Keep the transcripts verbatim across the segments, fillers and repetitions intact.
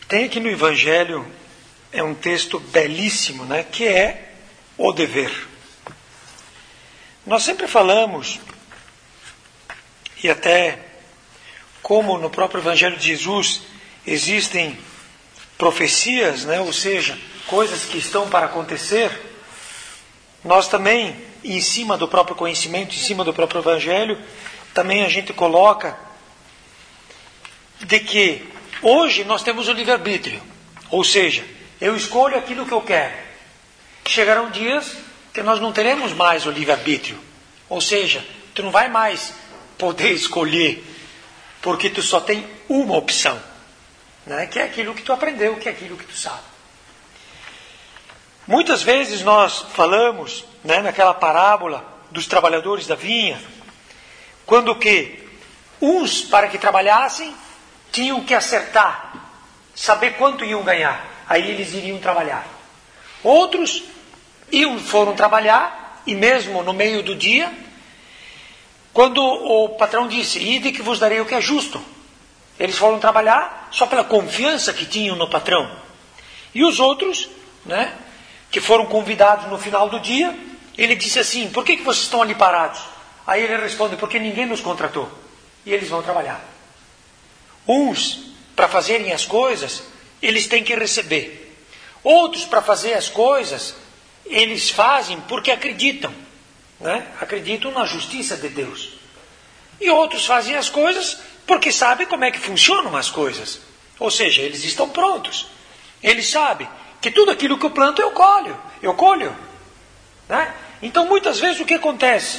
Tem aqui no Evangelho, é um texto belíssimo, né? Que é o dever. Nós sempre falamos, e até como no próprio Evangelho de Jesus existem profecias, né? Ou seja, coisas que estão para acontecer, nós também, em cima do próprio conhecimento, em cima do próprio Evangelho, também a gente coloca de que hoje nós temos o livre-arbítrio, ou seja, eu escolho aquilo que eu quero. Chegarão dias que nós não teremos mais o livre-arbítrio, ou seja, tu não vai mais poder escolher, porque tu só tem uma opção, né? Que é aquilo que tu aprendeu, que é aquilo que tu sabe. Muitas vezes nós falamos, né, naquela parábola dos trabalhadores da vinha, quando que uns, para que trabalhassem, tinham que acertar, saber quanto iam ganhar, aí eles iriam trabalhar. Outros iam, foram trabalhar, e mesmo no meio do dia, quando o patrão disse, ide que vos darei o que é justo, eles foram trabalhar só pela confiança que tinham no patrão. E os outros, né, que foram convidados no final do dia, ele disse assim, por que, que vocês estão ali parados? Aí ele responde, porque ninguém nos contratou. E eles vão trabalhar. Uns, para fazerem as coisas, eles têm que receber. Outros, para fazer as coisas, eles fazem porque acreditam, né? Acreditam na justiça de Deus. E outros fazem as coisas porque sabem como é que funcionam as coisas. Ou seja, eles estão prontos. Eles sabem que tudo aquilo que eu planto eu colho. Eu colho. Né? Então, muitas vezes, o que acontece?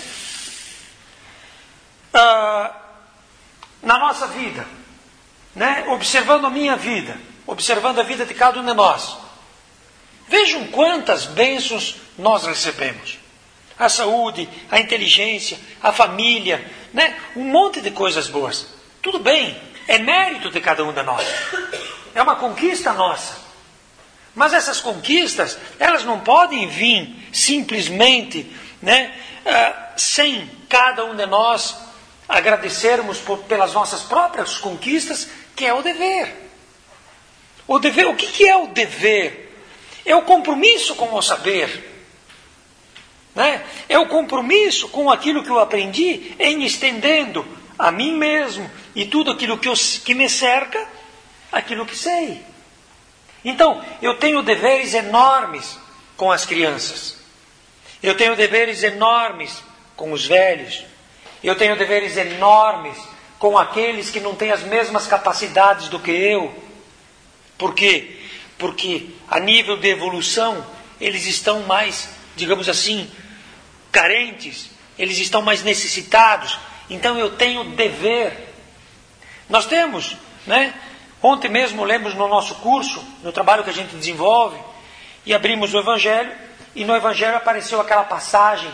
Ah, na nossa vida, né? Observando a minha vida, observando a vida de cada um de nós, vejam quantas bênçãos nós recebemos. A saúde, a inteligência, a família, né? Um monte de coisas boas. Tudo bem, é mérito de cada um de nós. É uma conquista nossa. Mas essas conquistas, elas não podem vir simplesmente, né, uh, sem cada um de nós agradecermos por, pelas nossas próprias conquistas, que é o dever. O dever, o que, que é o dever? É o compromisso com o saber. Né? É o compromisso com aquilo que eu aprendi em estendendo a mim mesmo e tudo aquilo que, eu, que me cerca, aquilo que sei. Então, eu tenho deveres enormes com as crianças. Eu tenho deveres enormes com os velhos. Eu tenho deveres enormes com aqueles que não têm as mesmas capacidades do que eu. Por quê? Porque a nível de evolução, eles estão mais, digamos assim, carentes. Eles estão mais necessitados. Então eu tenho dever. Nós temos, né? Ontem mesmo, lemos no nosso curso, no trabalho que a gente desenvolve, e abrimos o Evangelho, e no Evangelho apareceu aquela passagem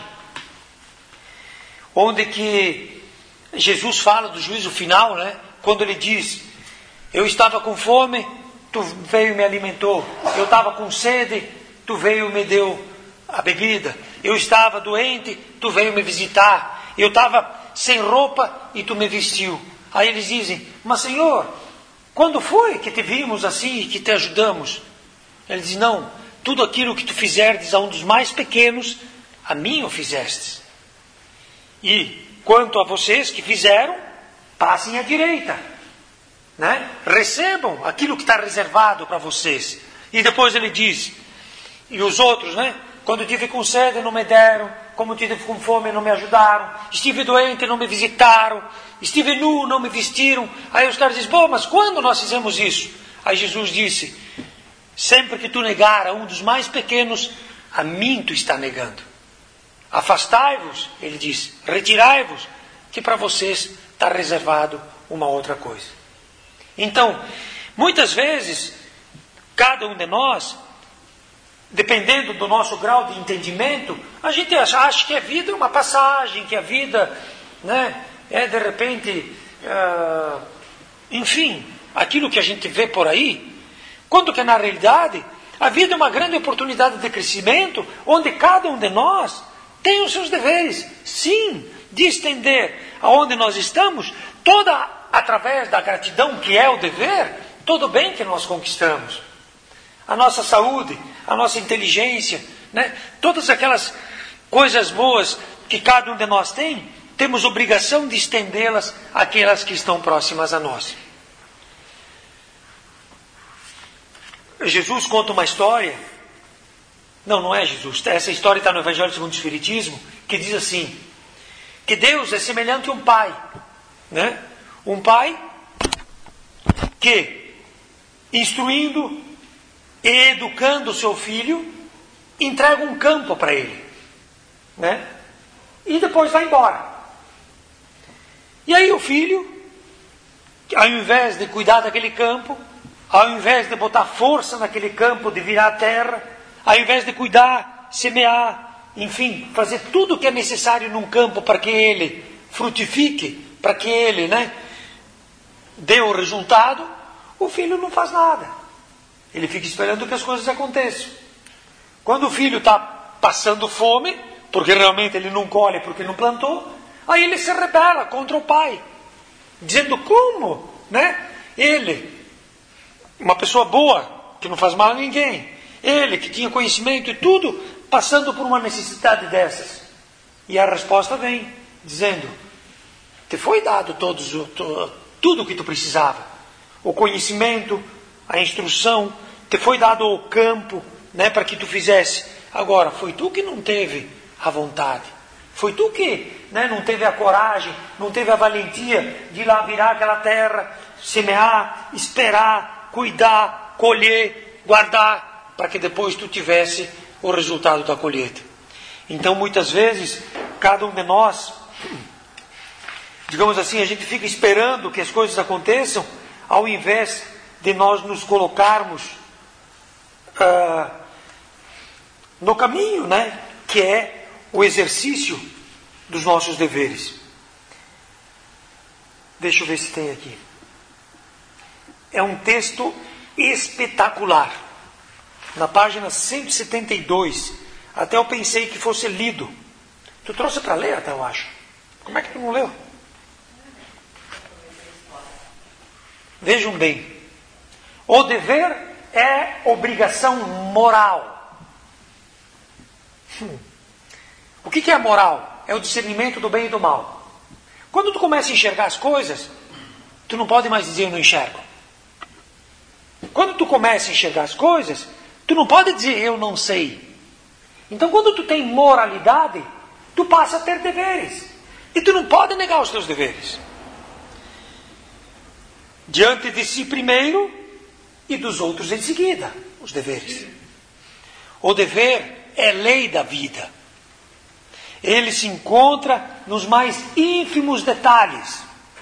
onde que Jesus fala do juízo final, né? Quando ele diz, eu estava com fome, tu veio e me alimentou. Eu estava com sede, tu veio e me deu a bebida. Eu estava doente, tu veio me visitar. Eu estava sem roupa e tu me vestiu. Aí eles dizem, mas Senhor, quando foi que te vimos assim e que te ajudamos? Ele diz, não, tudo aquilo que tu fizerdes a um dos mais pequenos, a mim o fizestes. E quanto a vocês que fizeram, passem à direita. Né? Recebam aquilo que está reservado para vocês. E depois ele diz, e os outros, né? Quando tive com sede não me deram, como tive com fome não me ajudaram, estive doente não me visitaram, estive nu não me vestiram. Aí os caras dizem, bom, mas quando nós fizemos isso? Aí Jesus disse, sempre que tu negar a um dos mais pequenos, a mim tu está negando. Afastai-vos, ele diz, retirai-vos, que para vocês está reservado uma outra coisa. Então, muitas vezes, cada um de nós, dependendo do nosso grau de entendimento, a gente acha, acha que a vida é uma passagem, que a vida, né, é de repente, uh, enfim, aquilo que a gente vê por aí, quando que na realidade, a vida é uma grande oportunidade de crescimento, onde cada um de nós tem os seus deveres, sim, de estender aonde nós estamos, toda através da gratidão que é o dever, todo bem que nós conquistamos. A nossa saúde, a nossa inteligência, né? Todas aquelas coisas boas que cada um de nós tem, temos obrigação de estendê-las àquelas que estão próximas a nós. Jesus conta uma história, não, não é Jesus, essa história está no Evangelho segundo o Espiritismo, que diz assim, que Deus é semelhante a um pai, né? Um pai que, instruindo e educando o seu filho, entrega um campo para ele, né? E depois vai embora. E aí o filho, ao invés de cuidar daquele campo, ao invés de botar força naquele campo, de virar a terra, ao invés de cuidar, semear, enfim, fazer tudo o que é necessário num campo para que ele frutifique, para que ele, né, dê o resultado, o filho não faz nada. Ele fica esperando que as coisas aconteçam. Quando o filho está passando fome, porque realmente ele não colhe, porque não plantou, aí ele se rebela contra o pai, dizendo como, né? Ele, uma pessoa boa, que não faz mal a ninguém, ele que tinha conhecimento e tudo, passando por uma necessidade dessas. E a resposta vem, dizendo, te foi dado todos, tudo o que tu precisava. O conhecimento, a instrução, te foi dado o campo, né, para que tu fizesse. Agora, foi tu que não teve a vontade. Foi tu que, né, não teve a coragem, não teve a valentia de ir lá virar aquela terra, semear, esperar, cuidar, colher, guardar, para que depois tu tivesse o resultado da colheita. Então, muitas vezes, cada um de nós, digamos assim, a gente fica esperando que as coisas aconteçam, ao invés de nós nos colocarmos ah, no caminho, né, que é o exercício dos nossos deveres. Deixa eu ver se tem aqui. É um texto espetacular. Na página cento e setenta e dois. Até eu pensei que fosse lido. Tu trouxe para ler até, eu acho. Como é que tu não leu? Vejam bem. O dever é obrigação moral. Hum. O que é a moral? É o discernimento do bem e do mal. Quando tu começa a enxergar as coisas, tu não pode mais dizer eu não enxergo. Quando tu começa a enxergar as coisas, tu não pode dizer eu não sei. Então quando tu tem moralidade, tu passa a ter deveres. E tu não pode negar os teus deveres. Diante de si primeiro e dos outros em seguida, os deveres. O dever é lei da vida. Ele se encontra nos mais ínfimos detalhes,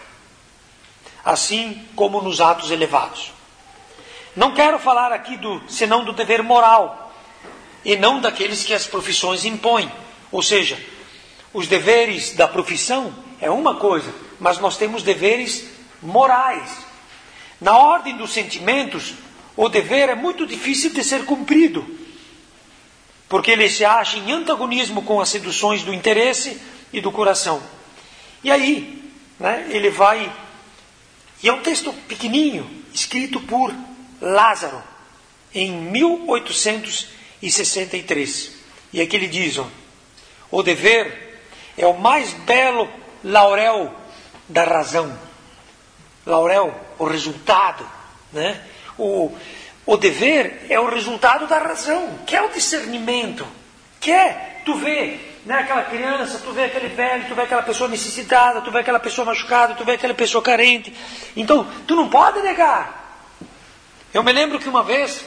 assim como nos atos elevados. Não quero falar aqui do, senão do dever moral, e não daqueles que as profissões impõem. Ou seja, os deveres da profissão é uma coisa, mas nós temos deveres morais. Na ordem dos sentimentos, o dever é muito difícil de ser cumprido, porque ele se acha em antagonismo com as seduções do interesse e do coração. E aí, né, ele vai... E é um texto pequenininho, escrito por Lázaro, em mil oitocentos e sessenta e três. E aqui ele diz, ó, o dever é o mais belo laurel da razão. Laurel, o resultado, né? O, o dever é o resultado da razão, que é o discernimento, que é, tu vê, né, aquela criança, tu vê aquele velho, tu vê aquela pessoa necessitada, tu vê aquela pessoa machucada, tu vê aquela pessoa carente. Então, tu não pode negar. Eu me lembro que uma vez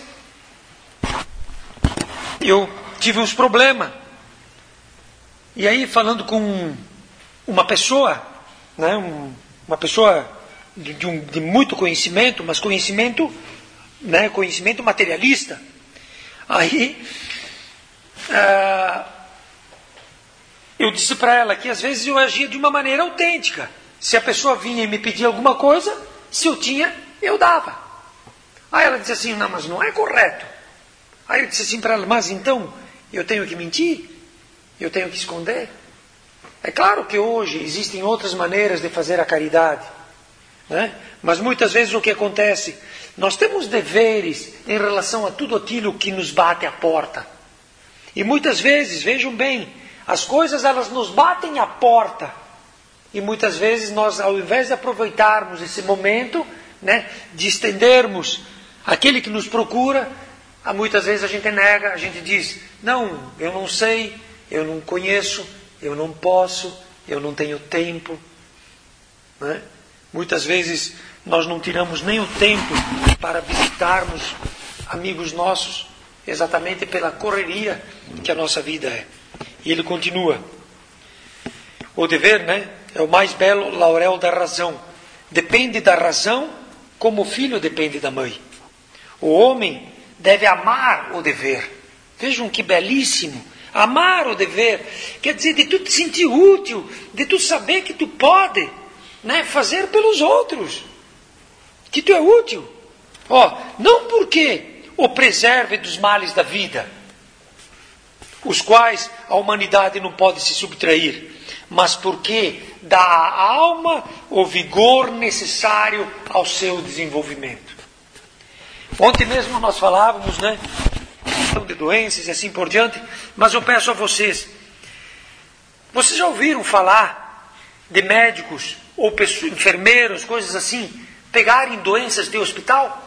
eu tive uns problemas. E aí, falando com uma pessoa, né, um, uma pessoa de, de, um, de muito conhecimento, mas conhecimento, né, conhecimento materialista. Aí, ah, eu disse para ela que às vezes eu agia de uma maneira autêntica. Se a pessoa vinha e me pedia alguma coisa, se eu tinha, eu dava. Aí ela disse assim, não, mas não é correto. Aí eu disse assim para ela, mas então, eu tenho que mentir? Eu tenho que esconder? É claro que hoje existem outras maneiras de fazer a caridade. né? Mas muitas vezes o que acontece? Nós temos deveres em relação a tudo aquilo que nos bate à porta. E muitas vezes, vejam bem, as coisas elas nos batem à porta. E muitas vezes nós, ao invés de aproveitarmos esse momento, né, de estendermos aquele que nos procura, muitas vezes a gente nega, a gente diz, não, eu não sei, eu não conheço, eu não posso, eu não tenho tempo. Né? Muitas vezes nós não tiramos nem o tempo para visitarmos amigos nossos, exatamente pela correria que a nossa vida é. E ele continua. O dever, né, é o mais belo laurel da razão. Depende da razão como o filho depende da mãe. O homem deve amar o dever. Vejam que belíssimo. Amar o dever. Quer dizer, de tu te sentir útil, de tu saber que tu pode, né, fazer pelos outros. Que tu é útil. Ó, não porque o preserve dos males da vida, os quais a humanidade não pode se subtrair, mas porque dá à alma o vigor necessário ao seu desenvolvimento. Ontem mesmo nós falávamos, né, de doenças e assim por diante, mas eu peço a vocês, vocês já ouviram falar de médicos ou pessoas, enfermeiros, coisas assim, pegarem doenças de hospital?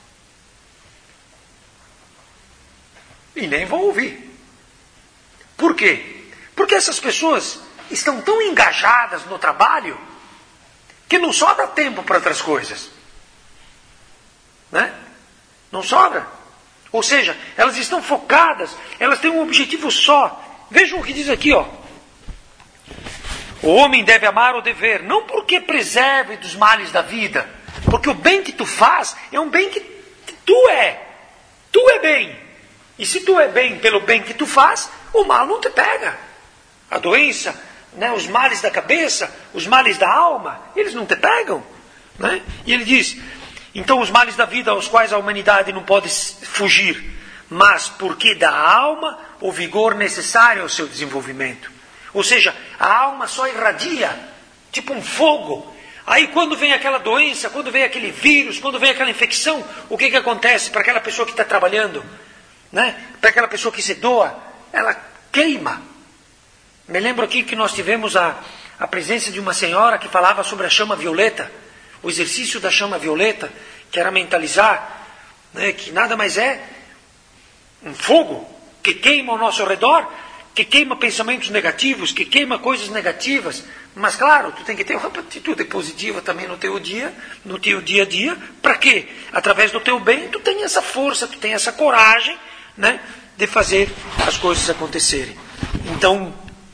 E nem vão ouvir. Por quê? Porque essas pessoas estão tão engajadas no trabalho que não sobra tempo para outras coisas. Né? Não sobra. Ou seja, elas estão focadas, elas têm um objetivo só. Vejam o que diz aqui, ó. O homem deve amar o dever, não porque preserve dos males da vida, porque o bem que tu faz é um bem que tu é. Tu é bem. E se tu é bem pelo bem que tu faz, o mal não te pega. A doença, né, os males da cabeça, os males da alma, eles não te pegam. Né? E ele diz, então os males da vida aos quais a humanidade não pode fugir, mas porque da alma o vigor necessário ao seu desenvolvimento. Ou seja, a alma só irradia, tipo um fogo. Aí quando vem aquela doença, quando vem aquele vírus, quando vem aquela infecção, o que, que acontece para aquela pessoa que está trabalhando? Né? Para aquela pessoa que se doa, ela queima. Me lembro aqui que nós tivemos a, a presença de uma senhora que falava sobre a chama violeta, o exercício da chama violeta, que era mentalizar, né, que nada mais é um fogo que queima ao nosso redor, que queima pensamentos negativos, que queima coisas negativas. Mas claro, tu tem que ter uma atitude positiva também no teu dia, no teu dia a dia, para que, através do teu bem, tu tenha essa força, tu tenha essa coragem, né, de fazer as coisas acontecerem. Então,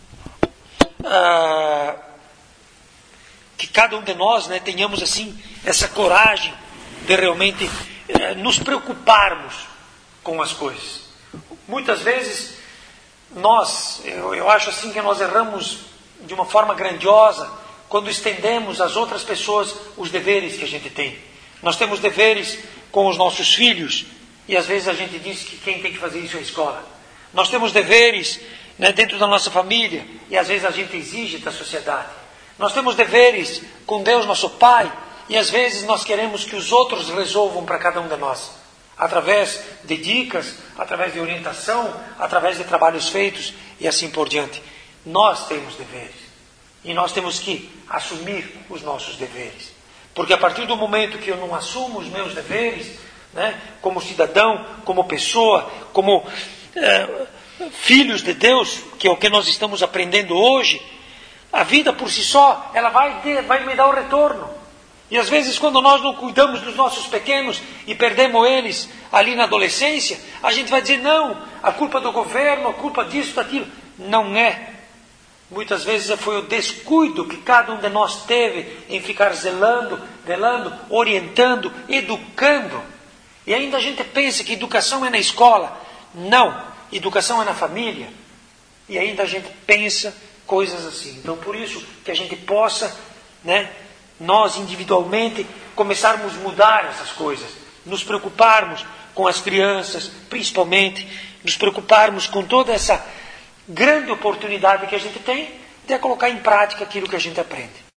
ah, que cada um de nós, né, tenhamos assim essa coragem de realmente eh, nos preocuparmos com as coisas. Muitas vezes nós, eu, eu acho assim que nós erramos de uma forma grandiosa quando estendemos às outras pessoas os deveres que a gente tem. Nós temos deveres com os nossos filhos e às vezes a gente diz que quem tem que fazer isso é a escola. Nós temos deveres, né, dentro da nossa família e às vezes a gente exige da sociedade. Nós temos deveres com Deus, nosso Pai, e às vezes nós queremos que os outros resolvam para cada um de nós. Através de dicas, através de orientação, através de trabalhos feitos e assim por diante. Nós temos deveres. E nós temos que assumir os nossos deveres. Porque a partir do momento que eu não assumo os meus deveres, né, como cidadão, como pessoa, como é, filhos de Deus, que é o que nós estamos aprendendo hoje, a vida por si só, ela vai, de, vai me dar o retorno. E às vezes quando nós não cuidamos dos nossos pequenos e perdemos eles ali na adolescência, a gente vai dizer, não, a culpa do governo, a culpa disso, daquilo. Não é. Muitas vezes foi o descuido que cada um de nós teve em ficar zelando, velando, orientando, educando. E ainda a gente pensa que educação é na escola. Não, educação é na família. E ainda a gente pensa coisas assim. Então por isso que a gente possa, né, nós individualmente começarmos a mudar essas coisas, nos preocuparmos com as crianças, principalmente, nos preocuparmos com toda essa grande oportunidade que a gente tem de colocar em prática aquilo que a gente aprende.